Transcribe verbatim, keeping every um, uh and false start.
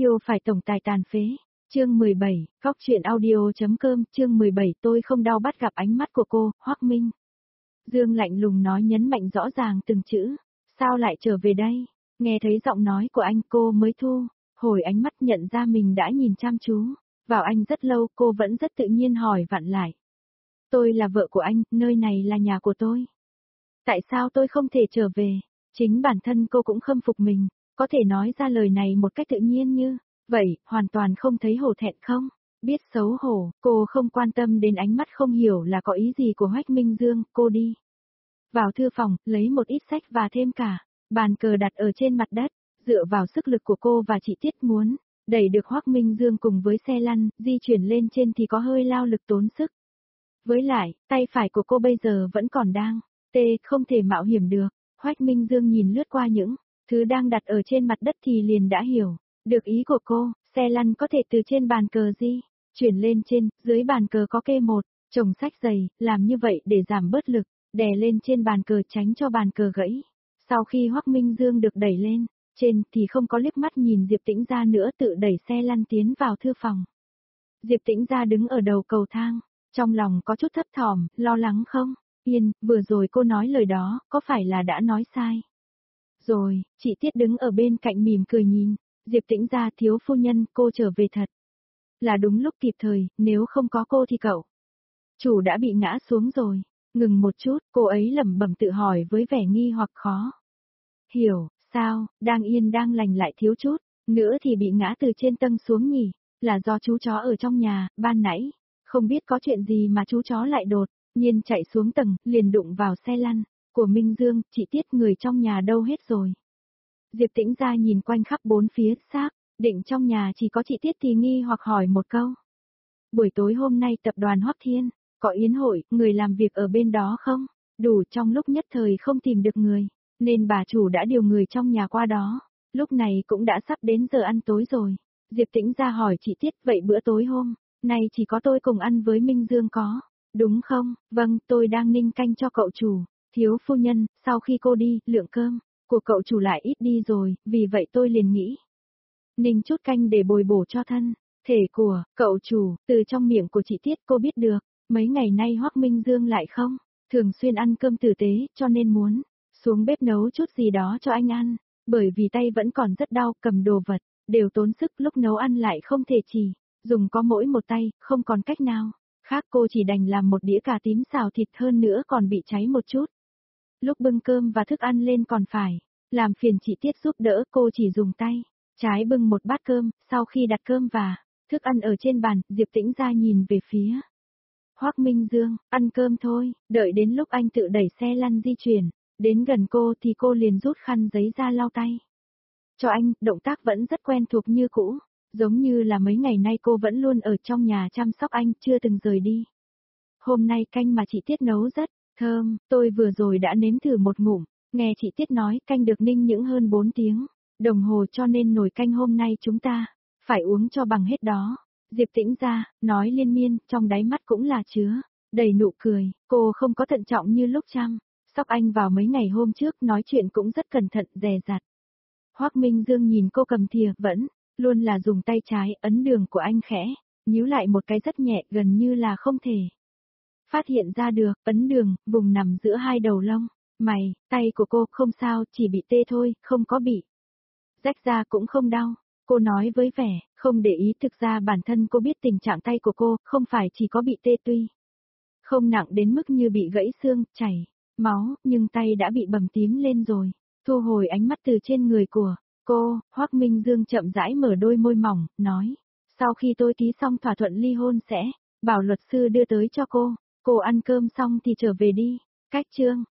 Yêu phải tổng tài tàn phế. Chương mười bảy, Góc truyện audio.com, chương mười bảy tôi không đau bắt gặp ánh mắt của cô, Hoắc Minh. Dương lạnh lùng nói nhấn mạnh rõ ràng từng chữ. Sao lại trở về đây? Nghe thấy giọng nói của anh cô mới thu, hồi ánh mắt nhận ra mình đã nhìn chăm chú vào anh rất lâu, cô vẫn rất tự nhiên hỏi vặn lại. Tôi là vợ của anh, nơi này là nhà của tôi. Tại sao tôi không thể trở về? Chính bản thân cô cũng khâm phục mình, có thể nói ra lời này một cách tự nhiên như vậy, hoàn toàn không thấy hổ thẹn không? Biết xấu hổ, cô không quan tâm đến ánh mắt không hiểu là có ý gì của Hoắc Minh Dương, cô đi vào thư phòng, lấy một ít sách và thêm cả bàn cờ đặt ở trên mặt đất, dựa vào sức lực của cô và chị Tiết muốn đẩy được Hoắc Minh Dương cùng với xe lăn, di chuyển lên trên thì có hơi lao lực tốn sức. Với lại, tay phải của cô bây giờ vẫn còn đang tê, không thể mạo hiểm được. Hoắc Minh Dương nhìn lướt qua những thứ đang đặt ở trên mặt đất thì liền đã hiểu được ý của cô, xe lăn có thể từ trên bàn cờ di chuyển lên trên, dưới bàn cờ có kê một chồng sách dày, làm như vậy để giảm bớt lực, đè lên trên bàn cờ tránh cho bàn cờ gãy. Sau khi Hoắc Minh Dương được đẩy lên trên thì không có liếc mắt nhìn Diệp Tĩnh Gia nữa, tự đẩy xe lăn tiến vào thư phòng. Diệp Tĩnh Gia đứng ở đầu cầu thang, trong lòng có chút thấp thỏm, lo lắng không? Yên, vừa rồi cô nói lời đó, có phải là đã nói sai? Rồi, chị Tiết đứng ở bên cạnh mỉm cười nhìn, Diệp Tĩnh Gia thiếu phu nhân, cô trở về thật là đúng lúc kịp thời, nếu không có cô thì cậu chủ đã bị ngã xuống rồi. Ngừng một chút, cô ấy lẩm bẩm tự hỏi với vẻ nghi hoặc khó hiểu, sao, đang yên đang lành lại thiếu chút nữa thì bị ngã từ trên tầng xuống nhỉ? Là do chú chó ở trong nhà, ban nãy không biết có chuyện gì mà chú chó lại đột nhiên chạy xuống tầng, liền đụng vào xe lăn của Minh Dương. Chị Tiết, người trong nhà đâu hết rồi? Diệp Tĩnh Gia nhìn quanh khắp bốn phía, xác định trong nhà chỉ có chị Tiết thì nghi hoặc hỏi một câu. Buổi tối hôm nay tập đoàn Hoắc Thiên có yến hội, người làm việc ở bên đó không? Đủ, trong lúc nhất thời không tìm được người, nên bà chủ đã điều người trong nhà qua đó. Lúc này cũng đã sắp đến giờ ăn tối rồi. Diệp Tĩnh Gia hỏi chị Tiết, vậy bữa tối hôm nay chỉ có tôi cùng ăn với Minh Dương có đúng không? Vâng, tôi đang ninh canh cho cậu chủ. Thiếu phu nhân, sau khi cô đi, lượng cơm của cậu chủ lại ít đi rồi, vì vậy tôi liền nghĩ ninh chút canh để bồi bổ cho thân thể của cậu chủ. Từ trong miệng của chị Tiết cô biết được, mấy ngày nay Hoắc Minh Dương lại không thường xuyên ăn cơm tử tế, cho nên muốn xuống bếp nấu chút gì đó cho anh ăn, bởi vì tay vẫn còn rất đau, cầm đồ vật đều tốn sức, lúc nấu ăn lại không thể chỉ dùng có mỗi một tay, không còn cách nào khác, cô chỉ đành làm một đĩa cà tím xào thịt, hơn nữa còn bị cháy một chút. Lúc bưng cơm và thức ăn lên còn phải làm phiền chị Tiết giúp đỡ, cô chỉ dùng tay trái bưng một bát cơm. Sau khi đặt cơm và thức ăn ở trên bàn, Diệp Tĩnh Gia nhìn về phía Hoắc Minh Dương, ăn cơm thôi, đợi đến lúc anh tự đẩy xe lăn di chuyển đến gần cô thì cô liền rút khăn giấy ra lau tay cho anh, động tác vẫn rất quen thuộc như cũ, giống như là mấy ngày nay cô vẫn luôn ở trong nhà chăm sóc anh, chưa từng rời đi. Hôm nay canh mà chị Tiết nấu rất thơm, tôi vừa rồi đã nếm thử một ngụm, nghe chị Tiết nói canh được ninh những hơn bốn tiếng đồng hồ, cho nên nồi canh hôm nay chúng ta phải uống cho bằng hết đó. Diệp Tĩnh Gia nói liên miên, trong đáy mắt cũng là chứa đầy nụ cười, cô không có thận trọng như lúc chăm sóc anh vào mấy ngày hôm trước, nói chuyện cũng rất cẩn thận, dè dặt. Hoắc Minh Dương nhìn cô cầm thìa, vẫn luôn là dùng tay trái, ấn đường của anh khẽ nhíu lại một cái rất nhẹ, gần như là không thể phát hiện ra được, ấn đường, vùng nằm giữa hai đầu lông mày. Tay của cô không sao, chỉ bị tê thôi, không có bị rách ra, cũng không đau. Cô nói với vẻ không để ý, thực ra bản thân cô biết tình trạng tay của cô không phải chỉ có bị tê, tuy không nặng đến mức như bị gãy xương, chảy máu, nhưng tay đã bị bầm tím lên rồi. Thu hồi ánh mắt từ trên người của cô, Hoắc Minh Dương chậm rãi mở đôi môi mỏng, nói, sau khi tôi ký xong thỏa thuận ly hôn sẽ bảo luật sư đưa tới cho cô, cô ăn cơm xong thì trở về đi. Cách chương